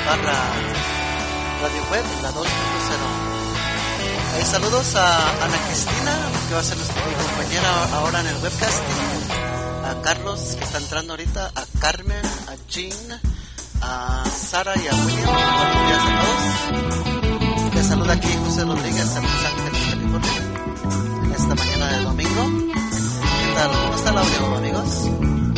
barra Radio Web, la 2.0. Saludos a Ana Cristina, que va a ser mi compañera ahora en el webcasting, a Carlos, que está entrando ahorita, a Carmen, a Jean, a Sara y a William. Buenos días a todos. Les saluda aquí José Rodríguez en Los Ángeles, California, en esta mañana de domingo. ¿Qué tal? ¿Cómo está el audio, amigos?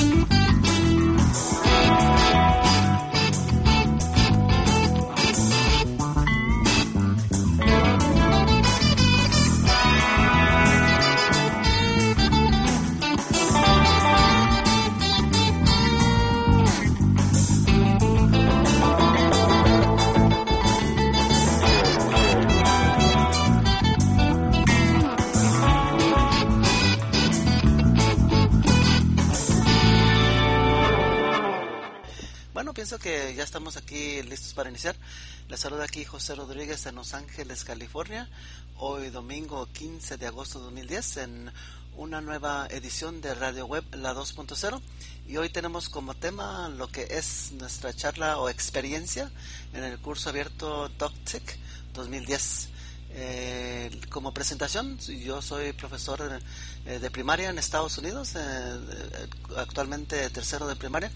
Pienso que ya estamos aquí listos para iniciar. Les saluda aquí José Rodríguez en Los Ángeles, California. Hoy domingo 15 de agosto de 2010 en una nueva edición de Radio Web, la 2.0. Y hoy tenemos como tema lo que es nuestra charla o experiencia en el curso abierto DocTech 2010. Como presentación, yo soy profesor de primaria en Estados Unidos, actualmente tercero de primaria.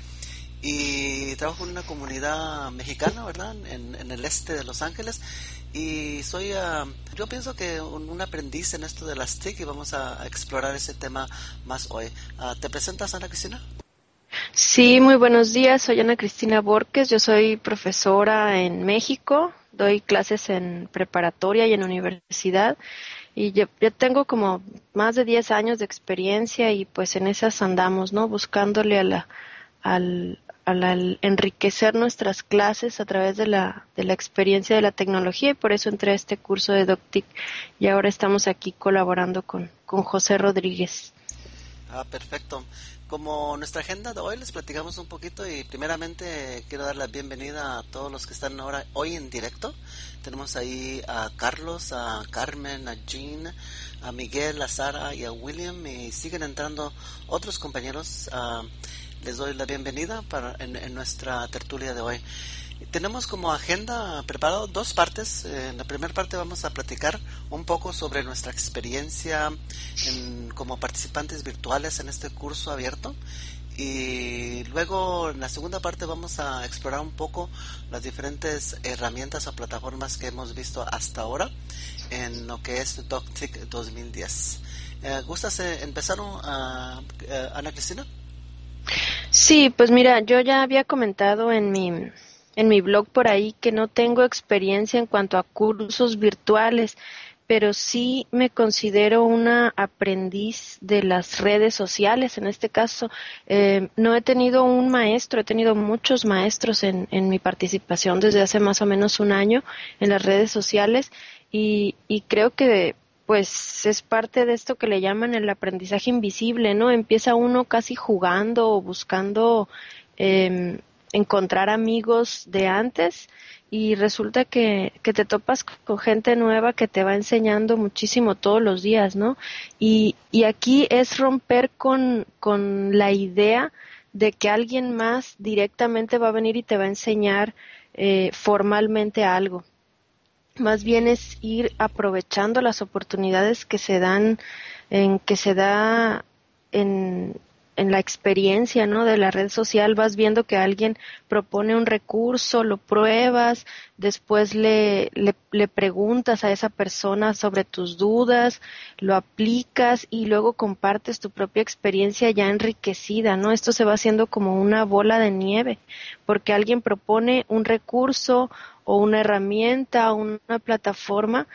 Y trabajo en una comunidad mexicana, ¿verdad? En el este de Los Ángeles. Y soy, yo pienso que un aprendiz en esto de las TIC y vamos a explorar ese tema más hoy. ¿Te presentas, Ana Cristina? Sí, muy buenos días. Soy Ana Cristina Borges. Yo soy profesora en México. Doy clases en preparatoria y en universidad. Y yo tengo como más de 10 años de experiencia y pues en esas andamos, ¿no? Buscándole al enriquecer nuestras clases a través de la experiencia de la tecnología, y por eso entré a este curso de DocTech y ahora estamos aquí colaborando con José Rodríguez. Perfecto. Como nuestra agenda de hoy les platicamos un poquito y primeramente quiero dar la bienvenida a todos los que están hoy en directo. Tenemos ahí a Carlos, a Carmen, a Jean, a Miguel, a Sara y a William, y siguen entrando otros compañeros. Les doy la bienvenida en nuestra tertulia de hoy. Tenemos como agenda preparado dos partes. En la primera parte vamos a platicar un poco sobre nuestra experiencia como participantes virtuales en este curso abierto. Y luego en la segunda parte vamos a explorar un poco las diferentes herramientas o plataformas que hemos visto hasta ahora en lo que es DocTech 2010. ¿Gustas empezar, Ana Cristina? Sí, pues mira, yo ya había comentado en mi blog por ahí que no tengo experiencia en cuanto a cursos virtuales, pero sí me considero una aprendiz de las redes sociales. En este caso, no he tenido un maestro, he tenido muchos maestros en mi participación desde hace más o menos un año en las redes sociales y creo que pues es parte de esto que le llaman el aprendizaje invisible, ¿no? Empieza uno casi jugando o buscando encontrar amigos de antes y resulta que te topas con gente nueva que te va enseñando muchísimo todos los días, ¿no? Y aquí es romper con la idea de que alguien más directamente va a venir y te va a enseñar formalmente algo. Más bien es ir aprovechando las oportunidades que se dan, que se da en la experiencia, ¿no? De la red social. Vas viendo que alguien propone un recurso, lo pruebas, después le preguntas a esa persona sobre tus dudas, lo aplicas y luego compartes tu propia experiencia ya enriquecida, ¿no? Esto se va haciendo como una bola de nieve, porque alguien propone un recurso o una herramienta o una plataforma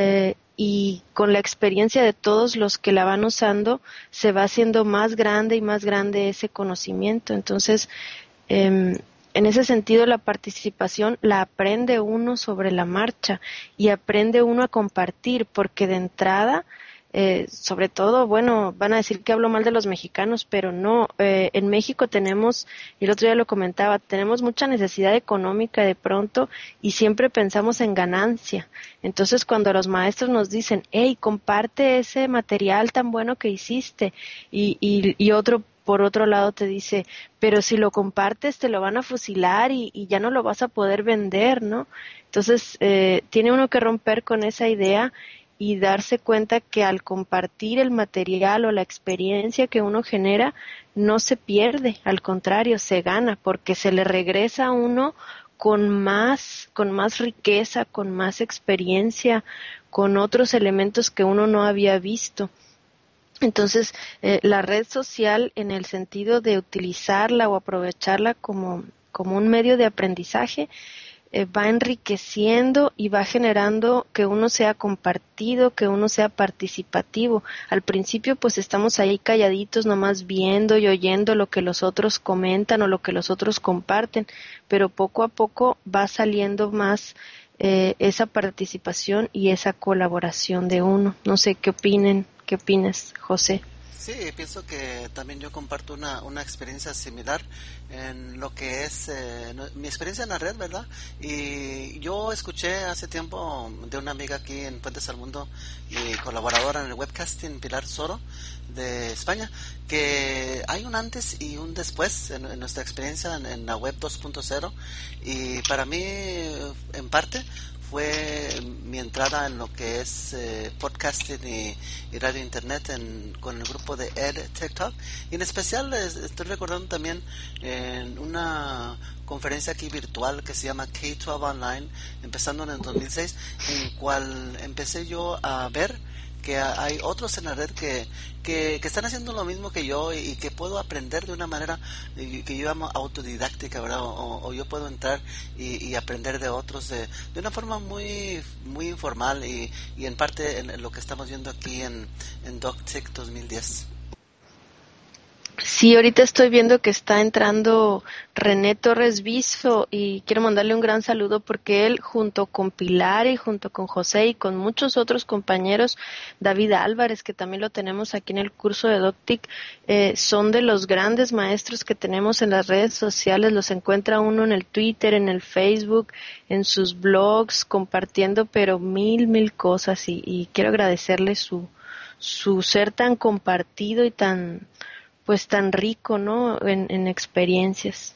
y con la experiencia de todos los que la van usando se va haciendo más grande y más grande ese conocimiento. Entonces, en ese sentido la participación la aprende uno sobre la marcha y aprende uno a compartir, porque de entrada sobre todo, bueno, van a decir que hablo mal de los mexicanos, pero no, en México tenemos, y el otro día lo comentaba, tenemos mucha necesidad económica de pronto y siempre pensamos en ganancia. Entonces cuando los maestros nos dicen, hey, comparte ese material tan bueno que hiciste, y otro por otro lado te dice, pero si lo compartes te lo van a fusilar y ya no lo vas a poder vender, ¿no? Entonces, tiene uno que romper con esa idea y darse cuenta que al compartir el material o la experiencia que uno genera, no se pierde, al contrario, se gana, porque se le regresa a uno con más riqueza, con más experiencia, con otros elementos que uno no había visto. Entonces, la red social, en el sentido de utilizarla o aprovecharla como un medio de aprendizaje, va enriqueciendo y va generando que uno sea compartido, que uno sea participativo. Al principio pues estamos ahí calladitos nomás viendo y oyendo lo que los otros comentan o lo que los otros comparten, pero poco a poco va saliendo más esa participación y esa colaboración de uno. No sé qué opinas, José. Sí, pienso que también yo comparto una experiencia similar en lo que es mi experiencia en la red, ¿verdad? Y yo escuché hace tiempo de una amiga aquí en Puentes al Mundo y colaboradora en el webcasting, Pilar Soro, de España, que hay un antes y un después en nuestra experiencia en la web 2.0, y para mí, en parte, fue mi entrada en lo que es podcasting y radio internet con el grupo de Ed TikTok, y en especial estoy recordando también en una conferencia aquí virtual que se llama K-12 Online, empezando en el 2006, en cual empecé yo a ver que hay otros en la red que están haciendo lo mismo que yo, y que puedo aprender de una manera que yo llamo autodidáctica, ¿verdad? O yo puedo entrar y aprender de otros de una forma muy muy informal, y en parte en lo que estamos viendo aquí en DocTic 2010. Sí, ahorita estoy viendo que está entrando René Torres Viso y quiero mandarle un gran saludo porque él, junto con Pilar y junto con José y con muchos otros compañeros, David Álvarez, que también lo tenemos aquí en el curso de DocTic, son de los grandes maestros que tenemos en las redes sociales. Los encuentra uno en el Twitter, en el Facebook, en sus blogs, compartiendo pero mil cosas, y quiero agradecerle su ser tan compartido y tan rico, ¿no? En experiencias.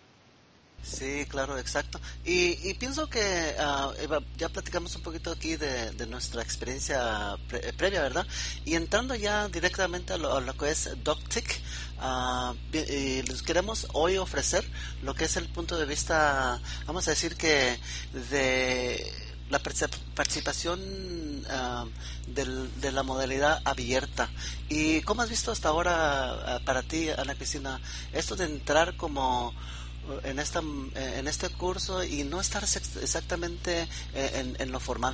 Sí, claro, exacto. Y pienso que Eva, ya platicamos un poquito aquí de nuestra experiencia previa, ¿verdad? Y entrando ya directamente a lo que es DocTic, y les queremos hoy ofrecer lo que es el punto de vista, vamos a decir que de la participación de la modalidad abierta. ¿Y cómo has visto hasta ahora, para ti, Ana Cristina, esto de entrar como en este curso y no estar exactamente en lo formal?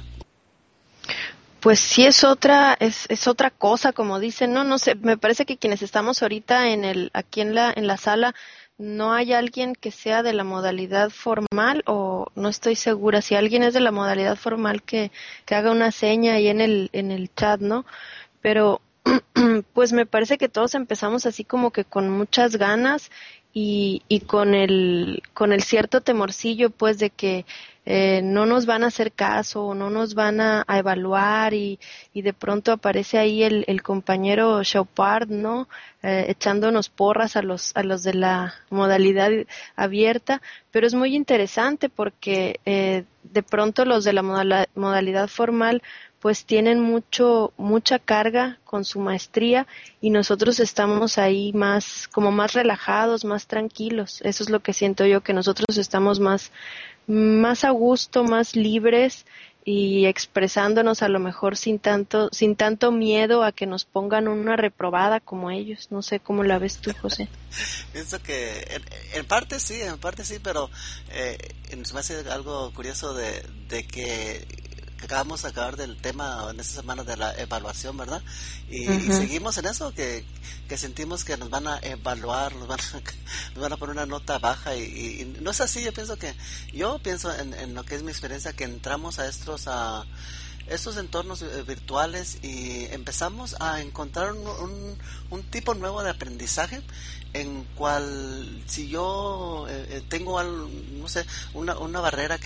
Pues sí, es otra cosa, como dicen, no sé, me parece que quienes estamos ahorita aquí en la sala, no hay alguien que sea de la modalidad formal, o no estoy segura. Si alguien es de la modalidad formal, que haga una seña ahí en el chat, ¿no? Pero pues me parece que todos empezamos así como que con muchas ganas y con el cierto temorcillo, pues, de que no nos van a hacer caso o no nos van a evaluar, y de pronto aparece ahí el compañero Chaupard, ¿no? Echándonos porras a los de la modalidad abierta, pero es muy interesante porque de pronto los de la modalidad formal pues tienen mucha carga con su maestría, y nosotros estamos ahí más relajados, más tranquilos. Eso es lo que siento yo, que nosotros estamos más a gusto, más libres, y expresándonos a lo mejor sin tanto miedo a que nos pongan una reprobada como ellos. No sé cómo la ves tú, José. Pienso que en parte sí, pero se me hace algo curioso de que acabamos de acabar del tema en esta semana de la evaluación, ¿verdad? Y seguimos en eso, que sentimos que nos van a evaluar, nos van a poner una nota baja, y no es así. Yo pienso en lo que es mi experiencia, que entramos a estos estos entornos virtuales y empezamos a encontrar un tipo nuevo de aprendizaje en cual si yo tengo algo, no sé, una barrera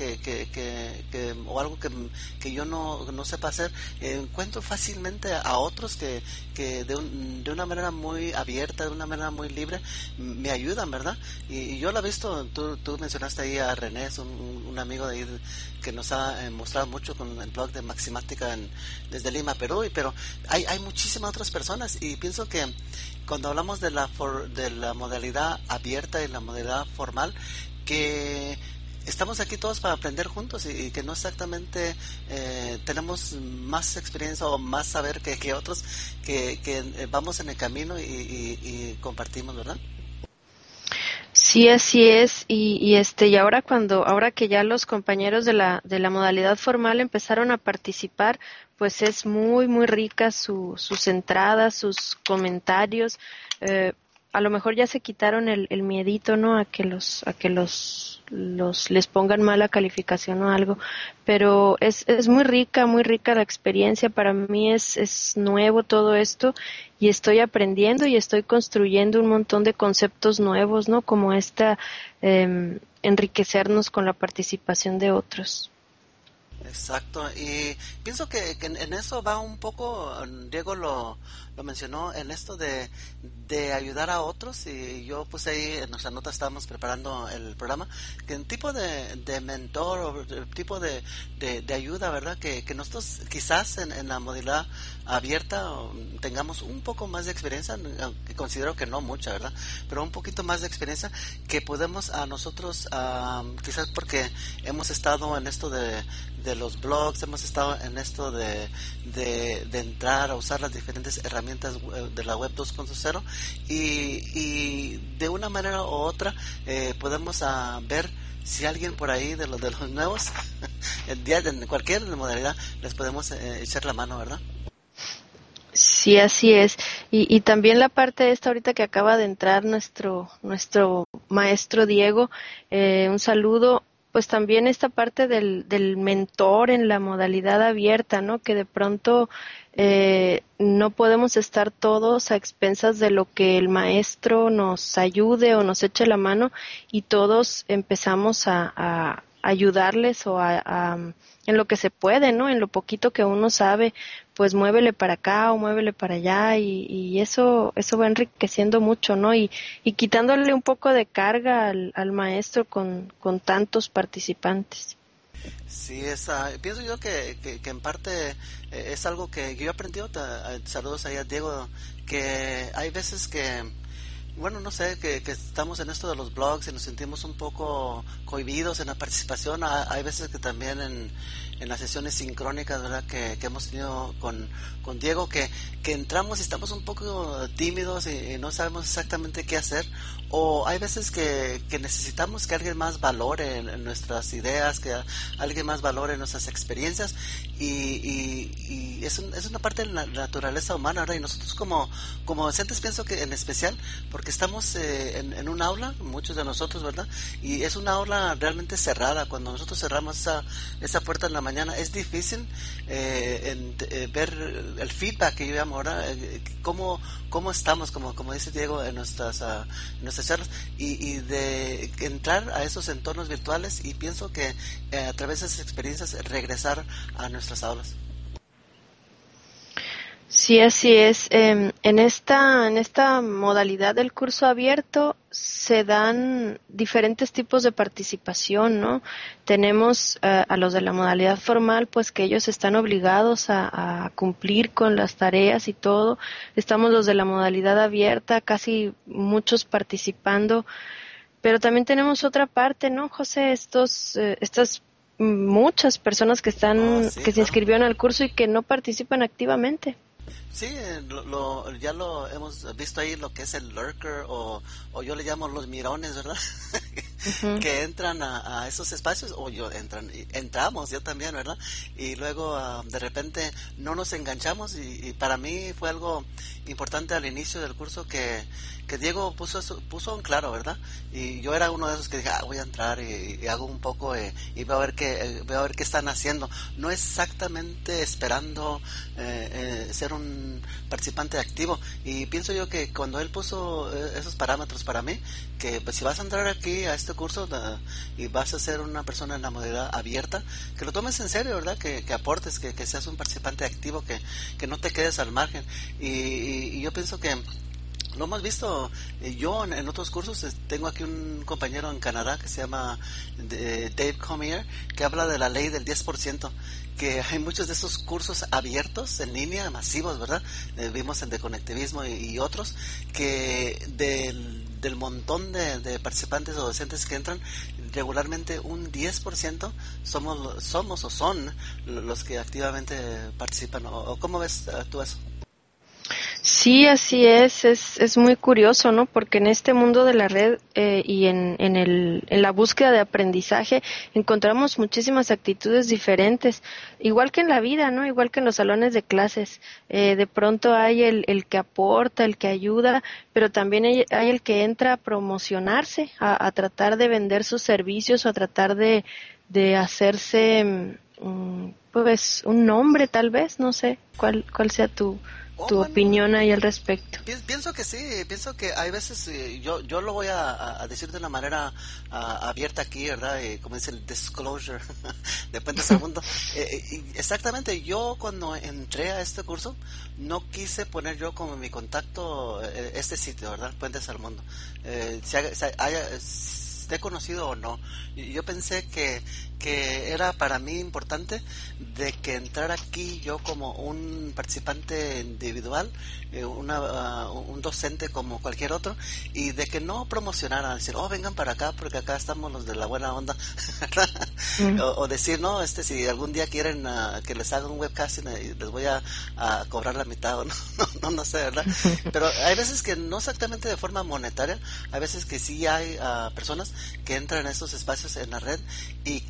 o algo que yo no sepa hacer, encuentro fácilmente a otros que de una manera muy abierta, de una manera muy libre, me ayudan, ¿verdad? Y yo lo he visto, tú mencionaste ahí a René, es un amigo de ahí que nos ha mostrado mucho con el blog de Maximática desde Lima, Perú, pero hay muchísimas otras personas y pienso que cuando hablamos de la modalidad abierta y la modalidad formal, que estamos aquí todos para aprender juntos y que no exactamente tenemos más experiencia o más saber que otros, que vamos en el camino y compartimos, ¿verdad? Sí, así es. Y ahora que ya los compañeros de la modalidad formal empezaron a participar, pues es muy, muy rica sus entradas, sus comentarios. Eh, a lo mejor ya se quitaron el miedito, ¿no? A que les pongan mala calificación o algo. Pero es muy rica la experiencia. Para mí es nuevo todo esto y estoy aprendiendo y estoy construyendo un montón de conceptos nuevos, ¿no? Como enriquecernos con la participación de otros. Exacto, y pienso que en eso va un poco, Diego lo mencionó, en esto de ayudar a otros, y yo puse ahí en nuestra nota, estábamos preparando el programa, que un tipo de mentor o tipo de ayuda, ¿verdad? Que nosotros quizás en la modalidad abierta tengamos un poco más de experiencia, aunque considero que no mucha, ¿verdad? Pero un poquito más de experiencia que podemos a nosotros, quizás porque hemos estado en esto de los blogs, hemos estado en esto de entrar a usar las diferentes herramientas de la web 2.0 y de una manera u otra podemos ver si alguien por ahí de los nuevos, el día de cualquier modalidad, les podemos echar la mano, ¿verdad? Sí, así es. Y también la parte esta ahorita que acaba de entrar nuestro maestro Diego, un saludo, pues también esta parte del mentor en la modalidad abierta, ¿no? Que de pronto no podemos estar todos a expensas de lo que el maestro nos ayude o nos eche la mano y todos empezamos a ayudarles en lo que se puede, ¿no? En lo poquito que uno sabe, pues muévele para acá o muévele para allá y eso va enriqueciendo mucho, ¿no? Y quitándole un poco de carga al maestro con tantos participantes. Sí, pienso yo que en parte es algo que yo he aprendido, saludos ahí a Diego, que hay veces que bueno, no sé, que estamos en esto de los blogs y nos sentimos un poco cohibidos en la participación. Hay veces que también en las sesiones sincrónicas, ¿verdad? Que hemos tenido con Diego, que entramos y estamos un poco tímidos y no sabemos exactamente qué hacer. O hay veces que necesitamos que alguien más valore en nuestras ideas, que alguien más valore nuestras experiencias. Y es una parte de la naturaleza humana, ¿verdad? Y nosotros como docentes pienso que en especial, porque estamos en un aula, muchos de nosotros, ¿verdad? Y es una aula realmente cerrada. Cuando nosotros cerramos esa puerta en la mañana, es difícil ver el feedback que yo llamo ahora, cómo estamos, como dice Diego, en nuestras charlas, y de entrar a esos entornos virtuales, y pienso que a través de esas experiencias regresar a nuestras aulas. Sí, así es. En esta modalidad del curso abierto se dan diferentes tipos de participación, ¿no? Tenemos a los de la modalidad formal, pues que ellos están obligados a cumplir con las tareas y todo. Estamos los de la modalidad abierta, casi muchos participando, pero también tenemos otra parte, ¿no, José? Estas muchas personas Sí, que se claro. inscribieron al curso y que no participan activamente. Sí, ya lo hemos visto ahí, lo que es el lurker, o yo le llamo los mirones, ¿verdad? Ujú. que entran a esos espacios, o entramos, yo también, ¿verdad? Y luego de repente no nos enganchamos y para mí fue algo importante al inicio del curso que Diego puso en claro, ¿verdad? Y yo era uno de esos que dije, voy a entrar y hago un poco y voy a ver qué están haciendo. No exactamente esperando ser un participante activo. Y pienso yo que cuando él puso esos parámetros para mí, que pues si vas a entrar aquí a este curso y vas a ser una persona en la modalidad abierta, que lo tomes en serio, ¿verdad? Que aportes, que seas un participante activo, que no te quedes al margen. Y yo pienso que lo hemos visto yo en otros cursos. Tengo aquí un compañero en Canadá que se llama Dave Comier, que habla de la ley del 10%, que hay muchos de esos cursos abiertos en línea, masivos, ¿verdad? Vimos en de conectivismo y otros, que del montón de participantes o docentes que entran, regularmente un 10% somos o son los que activamente participan. ¿O cómo ves tú eso? Sí, así es muy curioso, ¿no? Porque en este mundo de la red y en la búsqueda de aprendizaje encontramos muchísimas actitudes diferentes, igual que en la vida, ¿no? Igual que en los salones de clases. De pronto hay el que aporta, el que ayuda, pero también hay el que entra a promocionarse, a tratar de vender sus servicios o a tratar de hacerse, pues, un nombre tal vez, no sé, cuál sea Oh, tu bueno, opinión ahí al respecto. pienso que sí, pienso que hay veces, yo lo voy a decir de una manera abierta aquí, ¿verdad? Como dice el disclosure de Puentes al Mundo. Exactamente, yo cuando entré a este curso, no quise poner yo como mi contacto este sitio, ¿verdad? Puentes al Mundo. Esté conocido o no. Yo pensé que era para mí importante de que entrara aquí yo como un participante individual, un docente como cualquier otro, y de que no promocionara, decir, vengan para acá porque acá estamos los de la buena onda, Mm. o decir, no, si algún día quieren que les haga un webcasting, les voy a cobrar la mitad, o no, no sé, ¿verdad? Pero hay veces que no exactamente de forma monetaria, hay veces que sí hay personas que entran en estos espacios en la red y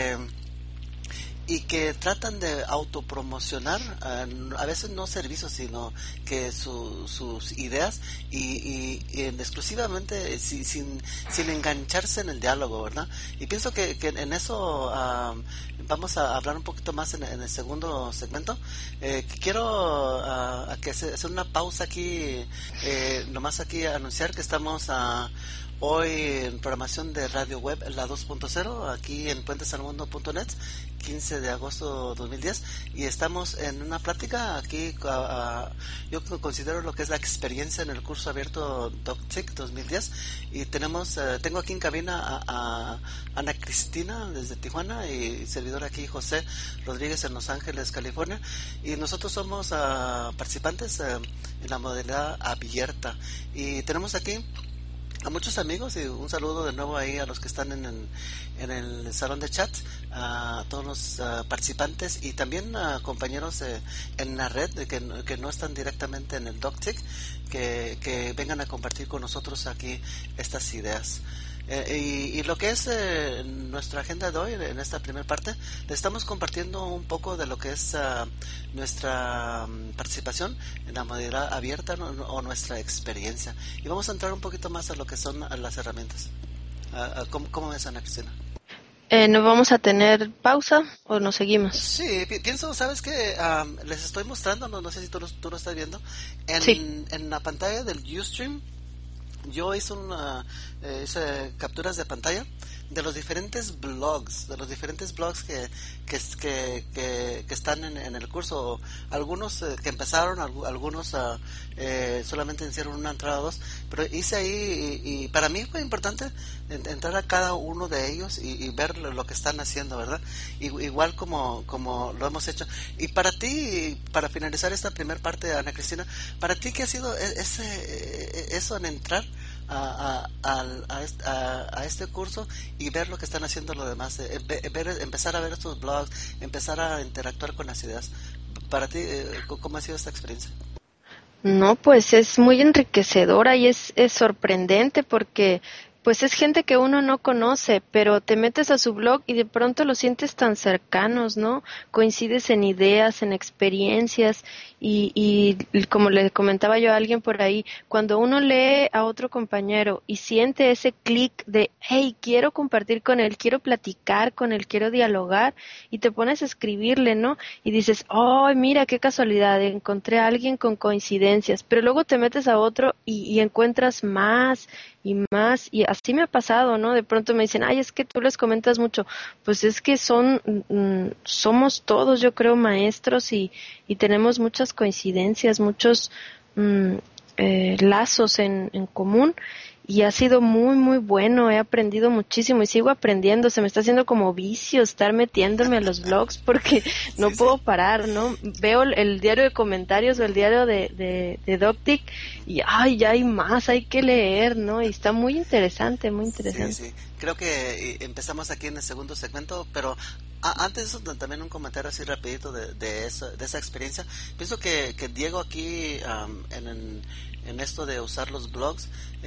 que tratan de autopromocionar, a veces no servicios, sino que sus ideas y exclusivamente sin engancharse en el diálogo, ¿verdad? Y pienso que en eso vamos a hablar un poquito más en el segundo segmento. Quiero hacer una pausa aquí, nomás aquí anunciar que estamos hoy en programación de Radio Web, la 2.0, aquí en puentesalmundo.net, 15 de agosto 2010, y estamos en una plática aquí. Yo considero lo que es la experiencia en el curso abierto DocTIC 2010, y tengo aquí en cabina a Ana Cristina desde Tijuana y servidor aquí José Rodríguez en Los Ángeles, California, y nosotros somos participantes en la modalidad abierta, y tenemos aquí a muchos amigos, y un saludo de nuevo ahí a los que están en el salón de chat, a todos los participantes y también a compañeros en la red que no están directamente en el DocTIC, que vengan a compartir con nosotros aquí estas ideas. Y lo que es nuestra agenda de hoy, en esta primera parte, le estamos compartiendo un poco de lo que es nuestra participación en la modalidad abierta, o nuestra experiencia. Y vamos a entrar un poquito más a lo que son las herramientas. ¿Cómo ves, Ana Cristina? ¿No vamos a tener pausa o nos seguimos? Sí, pienso, ¿sabes qué? Les estoy mostrando, no sé si tú lo estás viendo, Sí. en la pantalla del Ustream. Yo hice capturas de pantalla de los diferentes blogs que están en el curso. Algunos que empezaron, algunos solamente hicieron una entrada o dos, pero hice ahí y para mí fue importante entrar a cada uno de ellos y ver lo que están haciendo, ¿verdad? Igual como lo hemos hecho. Y para ti, para finalizar esta primera parte, Ana Cristina, ¿para ti qué ha sido eso en entrar a este curso y ver lo que están haciendo los demás, empezar a ver estos blogs, empezar a interactuar con las ideas? Para ti, ¿cómo ha sido esta experiencia? No, pues es muy enriquecedora y es sorprendente porque pues es gente que uno no conoce, pero te metes a su blog y de pronto los sientes tan cercanos, ¿no? Coincides en ideas, en experiencias y como le comentaba yo a alguien por ahí, cuando uno lee a otro compañero y siente ese clic de, hey, quiero compartir con él, quiero platicar con él, quiero dialogar, y te pones a escribirle, ¿no? Y dices, oh, mira qué casualidad, encontré a alguien con coincidencias, pero luego te metes a otro y encuentras más y más, y así me ha pasado, ¿no? De pronto me dicen, ay, es que tú les comentas mucho, pues es que somos todos, yo creo, maestros y tenemos muchas coincidencias, muchos lazos en común, y ha sido muy, muy bueno, he aprendido muchísimo y sigo aprendiendo, se me está haciendo como vicio estar metiéndome a los blogs porque no Sí, puedo sí. parar, ¿no? Veo el diario de comentarios o el diario de Doctic y, ay, ya hay más, hay que leer, ¿no? Y está muy interesante, muy Sí, interesante. sí. Creo que empezamos aquí en el segundo segmento, pero antes de eso también un comentario así rapidito de eso, de esa experiencia. Pienso que Diego aquí en esto de usar los blogs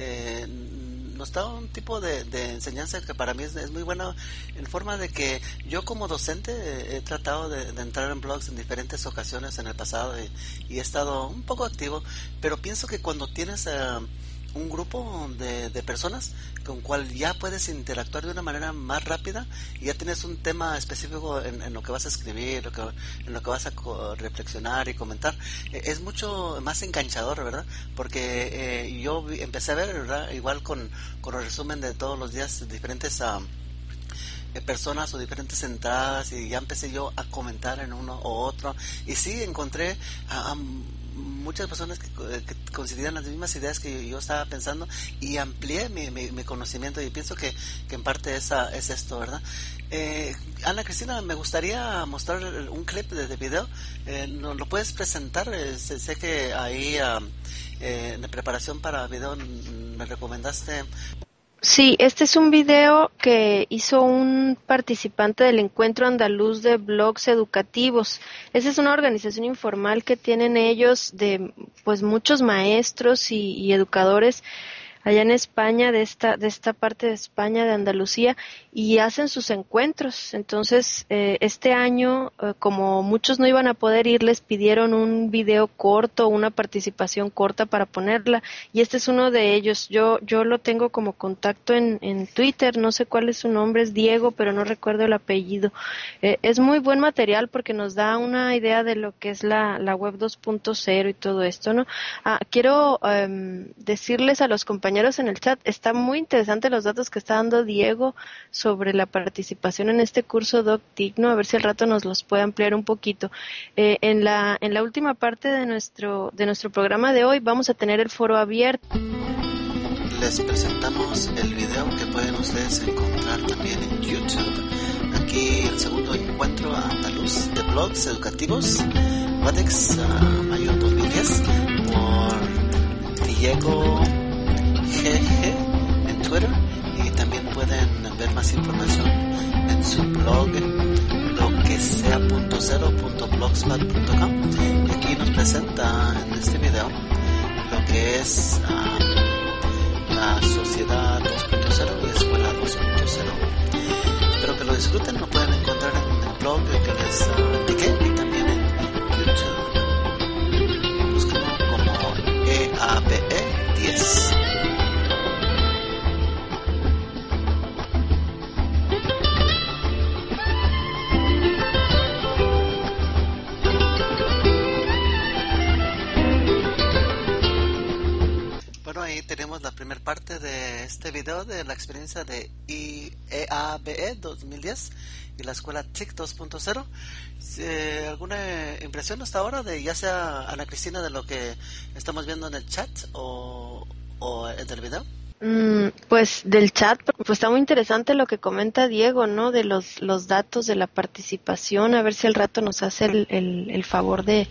nos da un tipo de enseñanza que para mí es muy buena en forma de que yo como docente he tratado de entrar en blogs en diferentes ocasiones en el pasado y he estado un poco activo, pero pienso que cuando tienes un grupo de personas con cual ya puedes interactuar de una manera más rápida y ya tienes un tema específico en lo que vas a escribir, en lo que vas a reflexionar y comentar, es mucho más enganchador, ¿verdad? Porque empecé a ver, ¿verdad? Igual con el resumen de todos los días diferentes personas o diferentes entradas y ya empecé yo a comentar en uno o otro y sí encontré a muchas personas que coincidían las mismas ideas que yo estaba pensando y amplié mi conocimiento y pienso que en parte es esto, ¿verdad? Ana Cristina, me gustaría mostrar un clip de video. ¿Nos lo puedes presentar? Sé que ahí en la preparación para video me recomendaste. Sí, este es un video que hizo un participante del Encuentro Andaluz de Blogs Educativos. Esa es una organización informal que tienen ellos de pues muchos maestros y educadores allá en España, de esta parte de España, de Andalucía, y hacen sus encuentros. Entonces, este año, como muchos no iban a poder ir, les pidieron un video corto, una participación corta para ponerla, y este es uno de ellos. Yo lo tengo como contacto en Twitter, no sé cuál es su nombre, es Diego, pero no recuerdo el apellido. Es muy buen material porque nos da una idea de lo que es la web 2.0 y todo esto, ¿no? Quiero decirles a los compañeros en el chat, está muy interesante los datos que está dando Diego sobre la participación en este curso DocTIC, ¿no? A ver si al rato nos los puede ampliar un poquito. En la última parte de nuestro programa de hoy vamos a tener el foro abierto. Les presentamos el video que pueden ustedes encontrar también en YouTube. Aquí el segundo encuentro andaluz de blogs educativos, WADEX, mayo 2010, por Diego GG en Twitter, y también pueden ver más información en su blog loquesea.0.blogspot.com, y aquí nos presenta en este video lo que es la sociedad 2.0 y escuela 2.0. Espero que lo disfruten, lo pueden encontrar en el blog que les indiqué y también en YouTube. Búsquenlo como EABE10. Bueno, ahí tenemos la primera parte de este video de la experiencia de EABE 2010 y la escuela TIC 2.0. ¿Alguna impresión hasta ahora de ya sea Ana Cristina de lo que estamos viendo en el chat o en el video? Pues del chat, pues está muy interesante lo que comenta Diego, ¿no? De los datos de la participación, a ver si al rato nos hace el favor de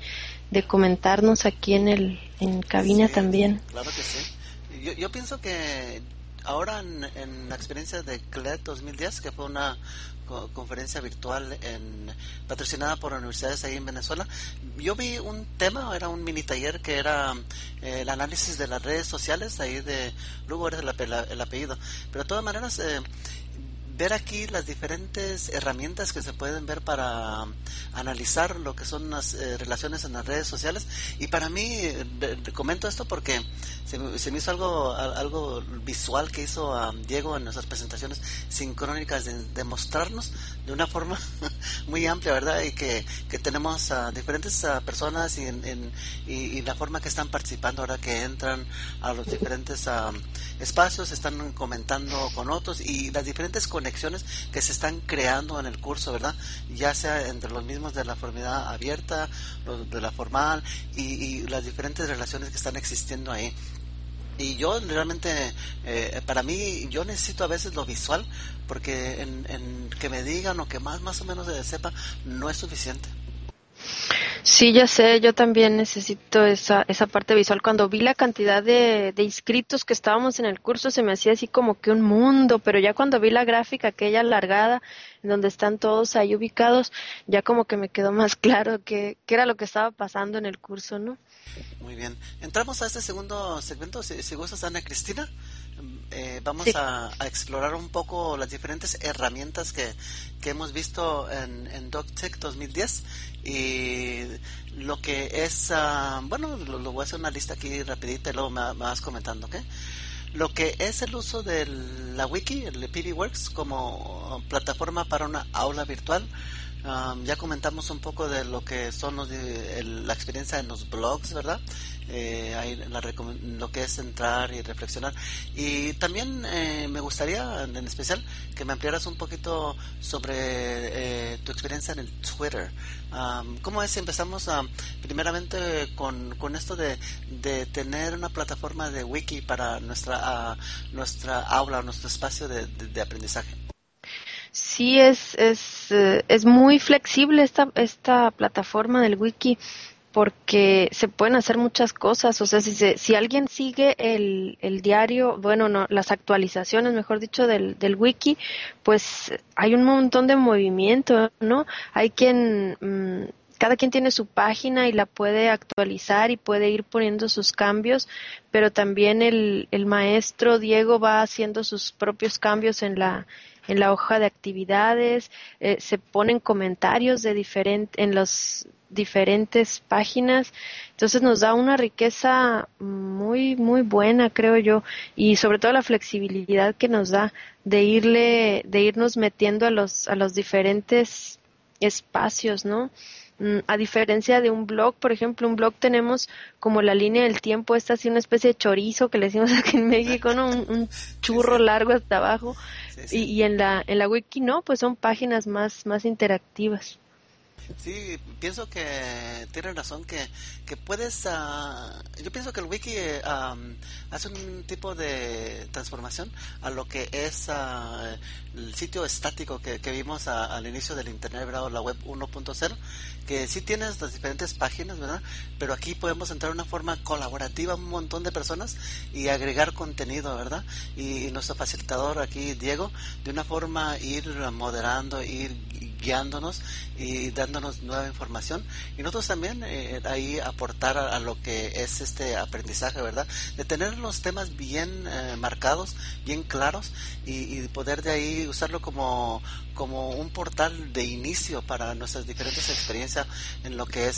comentarnos aquí en cabina Sí, también. claro que sí. Yo pienso que ahora en la experiencia de CLED 2010, que fue una conferencia virtual patrocinada por universidades ahí en Venezuela, yo vi un tema, era un mini taller que era el análisis de las redes sociales, ahí de Lugo eres el apellido, pero de todas maneras ver aquí las diferentes herramientas que se pueden ver para analizar lo que son las relaciones en las redes sociales. Y para mí, comento esto porque se me hizo algo visual que hizo Diego en nuestras presentaciones sincrónicas, de mostrarnos de una forma muy amplia, ¿verdad? Y que tenemos diferentes personas y la forma que están participando ahora, que entran a los diferentes espacios, están comentando con otros, y las diferentes conexiones que se están creando en el curso, ¿verdad? Ya sea entre los mismos de la formalidad abierta, los de la formal, y las diferentes relaciones que están existiendo ahí. Y yo realmente, para mí, yo necesito a veces lo visual, porque en que me digan o que más o menos sepa, no es suficiente. Sí, ya sé, yo también necesito esa parte visual. Cuando vi la cantidad de inscritos que estábamos en el curso, se me hacía así como que un mundo, pero ya cuando vi la gráfica aquella alargada, en donde están todos ahí ubicados, ya como que me quedó más claro qué era lo que estaba pasando en el curso, ¿no? Muy bien. Entramos a este segundo segmento, si gustas, Ana Cristina. Vamos Sí. a explorar un poco las diferentes herramientas que hemos visto en DocTech 2010, y lo que es, bueno, lo voy a hacer una lista aquí rapidita y luego me vas comentando, ¿ok? Lo que es el uso de la wiki, el PDWorks, como plataforma para una aula virtual. Ya comentamos un poco de lo que son la experiencia en los blogs, ¿verdad? Ahí lo que es entrar y reflexionar. Y también me gustaría, en especial, que me ampliaras un poquito sobre tu experiencia en el Twitter. ¿Cómo es si empezamos primeramente con esto de tener una plataforma de wiki para nuestra aula, nuestro espacio de aprendizaje? Sí, es muy flexible esta plataforma del wiki, porque se pueden hacer muchas cosas. O sea, si alguien sigue el diario, bueno, no, las actualizaciones, mejor dicho, del wiki, pues hay un montón de movimiento, ¿no? Hay cada quien tiene su página y la puede actualizar y puede ir poniendo sus cambios, pero también el maestro Diego va haciendo sus propios cambios en la hoja de actividades. Se ponen comentarios en las diferentes páginas, entonces nos da una riqueza muy muy buena, creo yo, y sobre todo la flexibilidad que nos da de irnos metiendo a los diferentes espacios, ¿no? A diferencia de un blog, por ejemplo, un blog tenemos como la línea del tiempo, esta así una especie de chorizo que le decimos aquí en México, ¿no? Un Sí, churro sí, largo hasta abajo, sí, sí. y en la wiki no, pues son páginas más interactivas. Sí, pienso que tienes razón, que puedes, yo pienso que el wiki hace un tipo de transformación a lo que es el sitio estático que vimos al inicio del Internet, ¿verdad? O la web 1.0, que sí tienes las diferentes páginas, ¿verdad? Pero aquí podemos entrar de una forma colaborativa, un montón de personas, y agregar contenido, ¿verdad? Y nuestro facilitador aquí, Diego, de una forma ir moderando, ir guiándonos y dándonos nueva información, y nosotros también ahí aportar a lo que es este aprendizaje, ¿verdad? De tener los temas bien marcados, bien claros, y poder de ahí usarlo como un portal de inicio para nuestras diferentes experiencias en lo que es,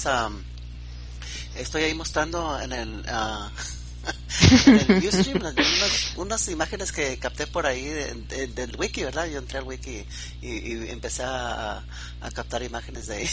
estoy ahí mostrando en el en el Ustream unas imágenes que capté por ahí del wiki, ¿verdad? Yo entré al wiki y empecé a captar imágenes de ahí.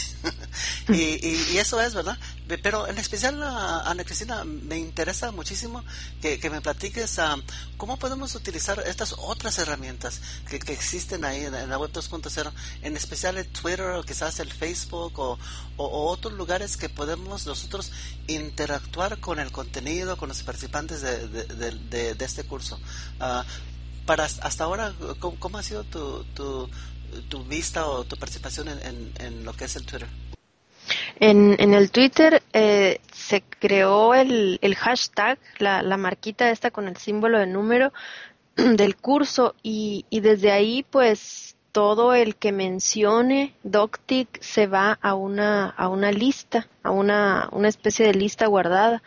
y eso es, ¿verdad? Pero en especial, Ana Cristina, me interesa muchísimo que me platiques cómo podemos utilizar estas otras herramientas que existen ahí en la web 2.0, en especial el Twitter, o quizás el Facebook, o otros lugares que podemos nosotros interactuar con el contenido, con los participantes de este curso. Hasta ahora, ¿cómo ha sido tu vista o tu participación en lo que es el Twitter? En el Twitter se creó el hashtag, la marquita esta con el símbolo de número, del curso y desde ahí pues todo el que mencione DocTIC se va a una lista, a una especie de lista guardada.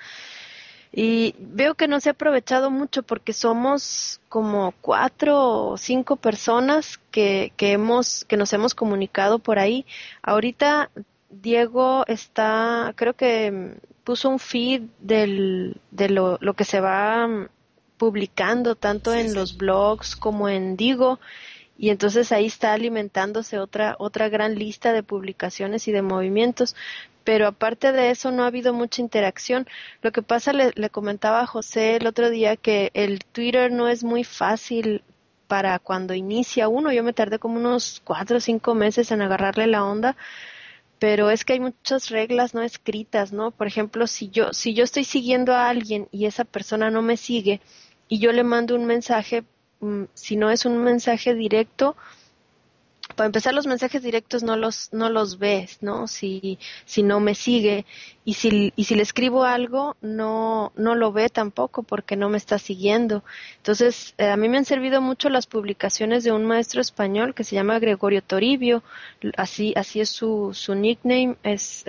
Y veo que no se ha aprovechado mucho porque somos como 4 o 5 personas que nos hemos comunicado por ahí. Ahorita Diego creo que puso un feed de lo que se va publicando tanto Sí, en sí. los blogs como en Digo, y entonces ahí está alimentándose otra gran lista de publicaciones y de movimientos, pero aparte de eso no ha habido mucha interacción. Lo que pasa, le comentaba a José el otro día que el Twitter no es muy fácil para cuando inicia uno. Yo me tardé como unos 4 o 5 meses en agarrarle la onda, pero es que hay muchas reglas no escritas, ¿no? Por ejemplo, si yo estoy siguiendo a alguien y esa persona no me sigue y yo le mando un mensaje, si no es un mensaje directo, para empezar, los mensajes directos no los ves, ¿no? Si no me sigue, y si le escribo algo, no lo ve tampoco porque no me está siguiendo. Entonces, a mí me han servido mucho las publicaciones de un maestro español que se llama Gregorio Toribio. Así es su nickname, es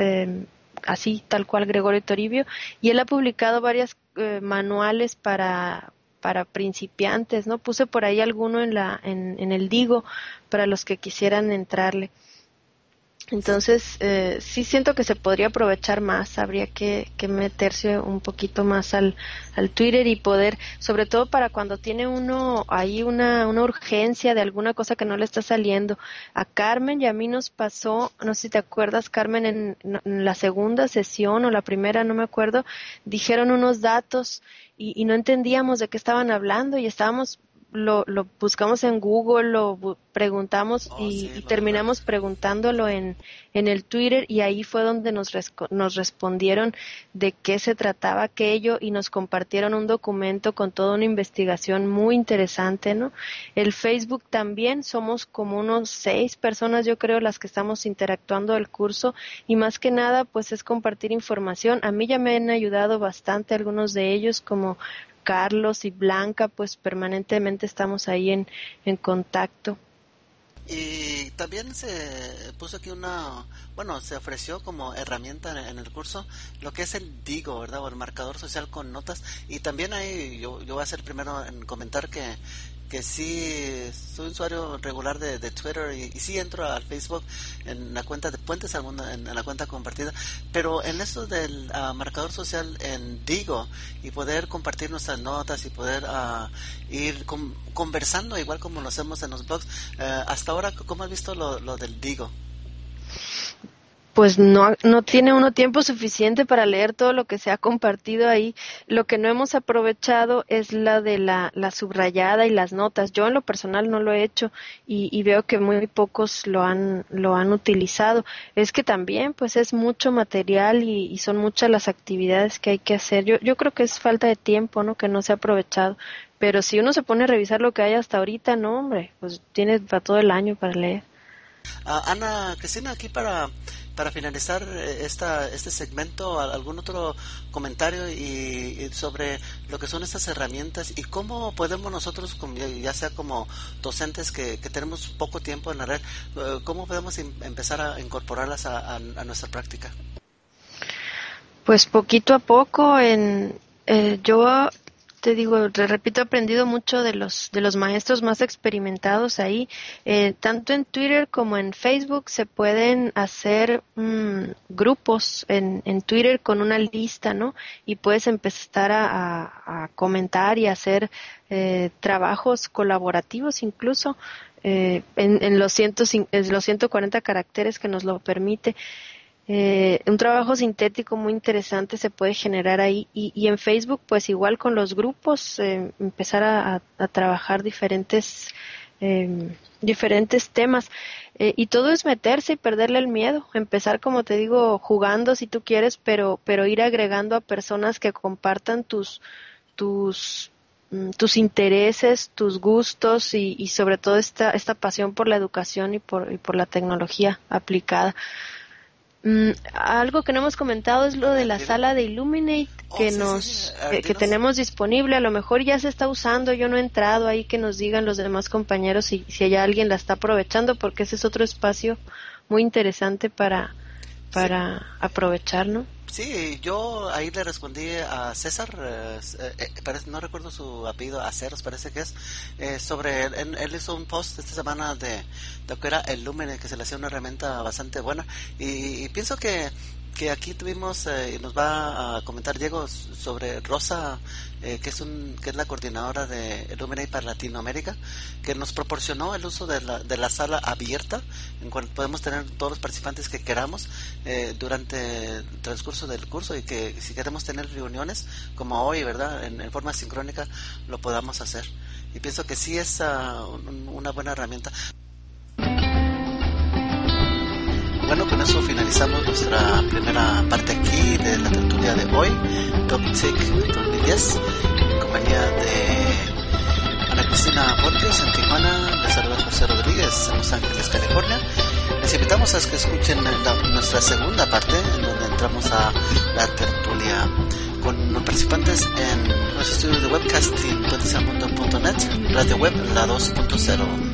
así tal cual, Gregorio Toribio, y él ha publicado varias manuales para principiantes, ¿no? Puse por ahí alguno en el Digo para los que quisieran entrarle. Entonces, sí siento que se podría aprovechar más, habría que meterse un poquito más al Twitter y poder, sobre todo para cuando tiene uno ahí una urgencia de alguna cosa que no le está saliendo. A Carmen y a mí nos pasó, no sé si te acuerdas, Carmen, en la segunda sesión o la primera, no me acuerdo, dijeron unos datos y no entendíamos de qué estaban hablando y lo buscamos en Google, preguntamos Oh, sí, y lo recuerdo. terminamos preguntándolo en el Twitter, y ahí fue donde nos respondieron de qué se trataba aquello y nos compartieron un documento con toda una investigación muy interesante, ¿no? El Facebook también, somos como unos 6 personas, yo creo, las que estamos interactuando del curso, y más que nada pues es compartir información. A mí ya me han ayudado bastante algunos de ellos, como Carlos y Blanca, pues permanentemente estamos ahí en contacto. Y también se puso aquí bueno, se ofreció como herramienta en el curso lo que es el Digo, ¿verdad? O el marcador social con notas. Y también ahí yo voy a ser primero en comentar que sí soy usuario regular de Twitter y sí entro al Facebook en la cuenta de Puentes Alguna, en la cuenta compartida, pero en esto del marcador social en Digo y poder compartir nuestras notas y poder ir conversando igual como lo hacemos en los blogs. Hasta ahora, ¿cómo has visto lo del Digo? Pues no tiene uno tiempo suficiente para leer todo lo que se ha compartido ahí. Lo que no hemos aprovechado es la de la subrayada y las notas. Yo en lo personal no lo he hecho y veo que muy pocos lo han utilizado. Es que también pues es mucho material y son muchas las actividades que hay que hacer. Yo creo que es falta de tiempo, ¿no? Que no se ha aprovechado. Pero si uno se pone a revisar lo que hay hasta ahorita, no, hombre, pues tiene para todo el año para leer. Ana Cristina, aquí para finalizar este segmento, ¿algún otro comentario y sobre lo que son estas herramientas y cómo podemos nosotros, ya sea como docentes que tenemos poco tiempo en la red, cómo podemos empezar a incorporarlas a nuestra práctica? Pues poquito a poco, yo te digo, te repito, he aprendido mucho de los maestros más experimentados ahí. Tanto en Twitter como en Facebook se pueden hacer grupos en Twitter con una lista, ¿no? Y puedes empezar a comentar y hacer trabajos colaborativos incluso. En los 140 caracteres que nos lo permite. Un trabajo sintético muy interesante se puede generar ahí, y en Facebook pues igual con los grupos, empezar a trabajar diferentes temas, y todo es meterse y perderle el miedo, empezar como te digo jugando si tú quieres, pero ir agregando a personas que compartan tus tus intereses, tus gustos y sobre todo esta pasión por la educación y por la tecnología aplicada. Algo que no hemos comentado es lo A de ver, la dime. sala de Illuminate. que que tenemos disponible. A lo mejor ya se está usando, yo no he entrado ahí, que nos digan los demás compañeros si hay alguien la está aprovechando, porque ese es otro espacio muy interesante para aprovechar, ¿no? Sí, yo ahí le respondí a César, no recuerdo su apellido, Aceros parece que es, sobre, él hizo un post esta semana de lo que era el Lumen, que se le hacía una herramienta bastante buena, y pienso que aquí tuvimos, y nos va a comentar Diego sobre Rosa, que es la coordinadora de Illuminate para Latinoamérica, que nos proporcionó el uso de la sala abierta, en cual podemos tener todos los participantes que queramos durante el transcurso del curso, y que si queremos tener reuniones como hoy, ¿verdad?, en forma sincrónica, lo podamos hacer. Y pienso que sí es una buena herramienta. Bueno, con eso finalizamos nuestra primera parte aquí de la tertulia de hoy, TopTech 2010, en compañía de Ana Cristina Borges en Tijuana. Les saluda José Rodríguez en Los Ángeles, California. Les invitamos a que escuchen nuestra segunda parte, en donde entramos a la tertulia con los participantes en los estudios de webcasting.net, Radio Web, la 2.0.